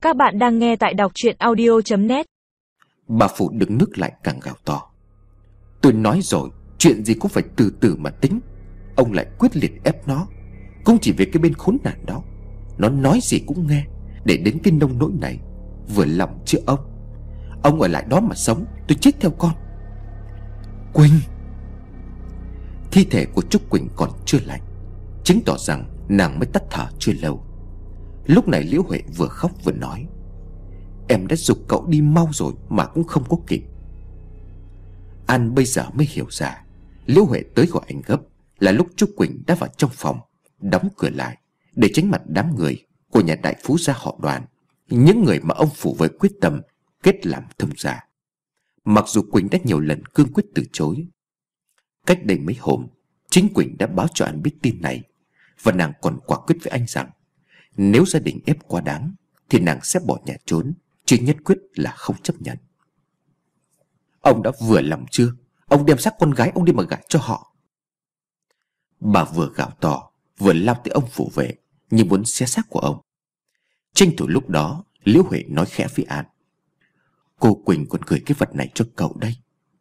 Các bạn đang nghe tại đọc truyện audio.net. Bà Phủ đứng nước lại càng gào to. Tôi nói rồi, chuyện gì cũng phải từ từ mà tính. Ông lại quyết liệt ép nó, cũng chỉ về cái bên khốn nạn đó. Nó nói gì cũng nghe, để đến cái nông nỗi này. Vừa lòng chưa ông? Ông ở lại đó mà sống, tôi chết theo con. Quỳnh! Thi thể của Trúc Quỳnh còn chưa lạnh, chứng tỏ rằng nàng mới tắt thở chưa lâu. Lúc này Liễu Huệ vừa khóc vừa nói: Em đã giục cậu đi mau rồi mà cũng không có kịp. An bây giờ mới hiểu ra Liễu Huệ tới gọi anh gấp là lúc Trúc Quỳnh đã vào trong phòng, đóng cửa lại để tránh mặt đám người của nhà đại phú gia họ Đoàn, những người mà ông Phủ với quyết tâm kết làm thông gia. Mặc dù Quỳnh đã nhiều lần cương quyết từ chối. Cách đây mấy hôm, chính Quỳnh đã báo cho An biết tin này, và nàng còn quả quyết với anh rằng nếu gia đình ép quá đáng thì nàng sẽ bỏ nhà trốn, chứ nhất quyết là không chấp nhận. Ông đã vừa lòng chưa? Ông đem xác con gái ông đi mà gả cho họ. Bà vừa gào to vừa lao tới ông Phủ Vệ như muốn xé xác của ông. Tranh thủ lúc đó, Liễu Huệ nói khẽ với An: Cô Quỳnh còn gửi cái vật này cho cậu đây.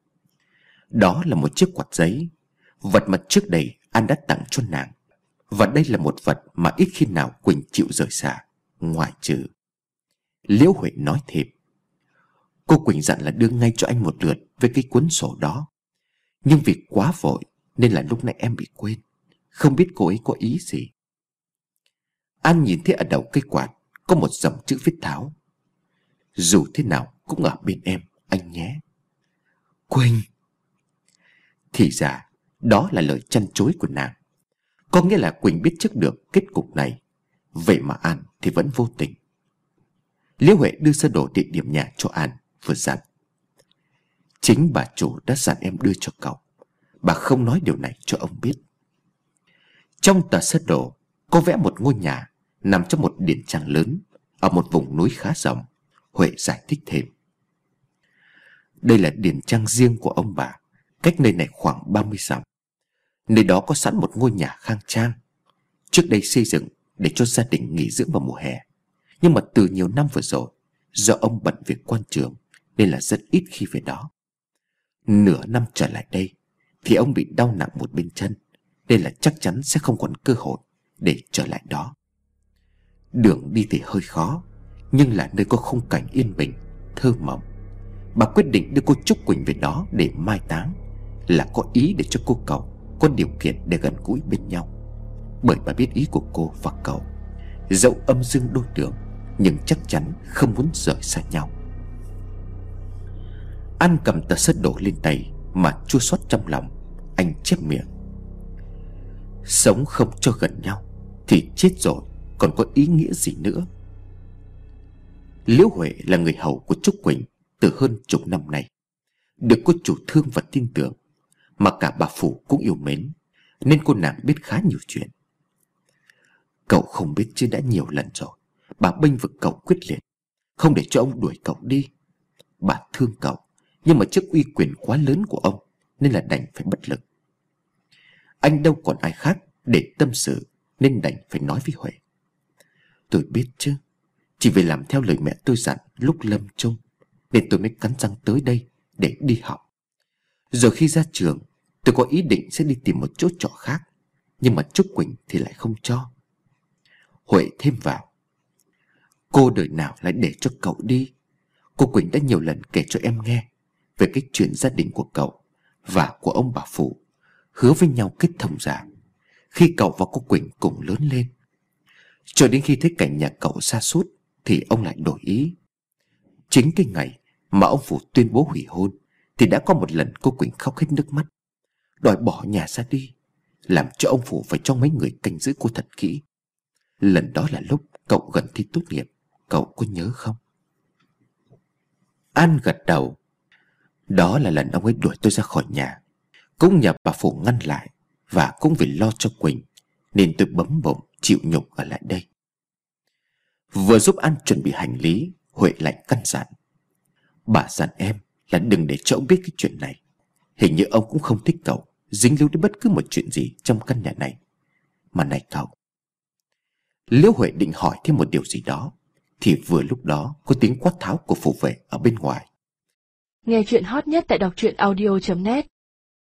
Đó là một chiếc quạt giấy, vật mà trước đây An đã tặng cho nàng. Và đây là một vật mà ít khi nào Quỳnh chịu rời xa, ngoại trừ. Liễu Huệ nói thêm: Cô Quỳnh dặn là đưa ngay cho anh một lượt với cái cuốn sổ đó, nhưng vì quá vội nên là lúc nãy em bị quên, không biết cô ấy có ý gì. An nhìn thấy ở đầu cây quạt có một dòng chữ viết tháo: Dù thế nào cũng ở bên em, anh nhé. Quỳnh! Thì ra đó là lời trăn trối của nàng. Có nghĩa là Quỳnh biết trước được kết cục này, vậy mà An thì vẫn vô tình. Liễu Huệ đưa sơ đồ địa điểm nhà cho An, vừa dặn: Chính bà chủ đã dặn em đưa cho cậu, bà không nói điều này cho ông biết. Trong tờ sơ đồ có vẽ một ngôi nhà nằm trong một điển trang lớn ở một vùng núi khá rộng. Huệ giải thích thêm: Đây là điển trang riêng của ông bà, cách nơi này khoảng 30 dặm. Nơi đó có sẵn một ngôi nhà khang trang, trước đây xây dựng để cho gia đình nghỉ dưỡng vào mùa hè. Nhưng mà từ nhiều năm vừa rồi, do ông bận việc quan trường nên là rất ít khi về đó. Nửa năm trở lại đây thì ông bị đau nặng một bên chân, nên là chắc chắn sẽ không còn cơ hội để trở lại đó. Đường đi thì hơi khó, nhưng là nơi có khung cảnh yên bình, thơ mộng. Bà quyết định đưa cô Trúc Quỳnh về đó để mai táng, là có ý để cho cô cậu có điều kiện để gần gũi bên nhau. Bởi bà biết ý của cô và cậu, dẫu âm dương đôi đường nhưng chắc chắn không muốn rời xa nhau. An cầm tờ sơ đồ lên tay mà chua xót trong lòng. Anh chép miệng: Sống không cho gần nhau thì chết rồi còn có ý nghĩa gì nữa. Liễu Huệ là người hầu của Trúc Quỳnh từ hơn chục năm nay, được cô chủ thương và tin tưởng, mà cả bà Phủ cũng yêu mến, nên cô nàng biết khá nhiều chuyện. Cậu không biết chứ đã nhiều lần rồi bà bênh vực cậu quyết liệt, không để cho ông đuổi cậu đi. Bà thương cậu, nhưng mà trước uy quyền quá lớn của ông nên là đành phải bất lực. Anh đâu còn ai khác để tâm sự nên đành phải nói với Huệ: Tôi biết chứ, chỉ vì làm theo lời mẹ tôi dặn lúc lâm chung nên tôi mới cắn răng tới đây để đi học. Rồi khi ra trường, tôi có ý định sẽ đi tìm một chỗ trọ khác, nhưng mà Trúc Quỳnh thì lại không cho. Huệ thêm vào: Cô đời nào lại để cho cậu đi? Cô Quỳnh đã nhiều lần kể cho em nghe về cái chuyện gia đình của cậu và của ông bà Phủ hứa với nhau kết thông gia khi cậu và cô Quỳnh cùng lớn lên. Cho đến khi thấy cảnh nhà cậu sa sút thì ông lại đổi ý. Chính cái ngày mà ông Phủ tuyên bố hủy hôn thì đã có một lần cô Quỳnh khóc hết nước mắt, đòi bỏ nhà ra đi, làm cho ông Phủ phải cho mấy người canh giữ cô thật kỹ. Lần đó là lúc cậu gần thi tốt nghiệp, cậu có nhớ không? An gật đầu. Đó là lần ông ấy đuổi tôi ra khỏi nhà, cũng nhờ bà Phủ ngăn lại, và cũng vì lo cho Quỳnh nên tôi bấm bụng chịu nhục ở lại đây. Vừa giúp An chuẩn bị hành lý, Huệ lại căn dặn: Bà dặn em là đừng để cho ông biết cái chuyện này. Hình như ông cũng không thích cậu dính líu đến bất cứ một chuyện gì trong căn nhà này. Mà này cậu. Liễu Huệ định hỏi thêm một điều gì đó thì vừa lúc đó có tiếng quát tháo của phủ vệ ở bên ngoài. Nghe chuyện hot nhất tại đọc truyện audio.net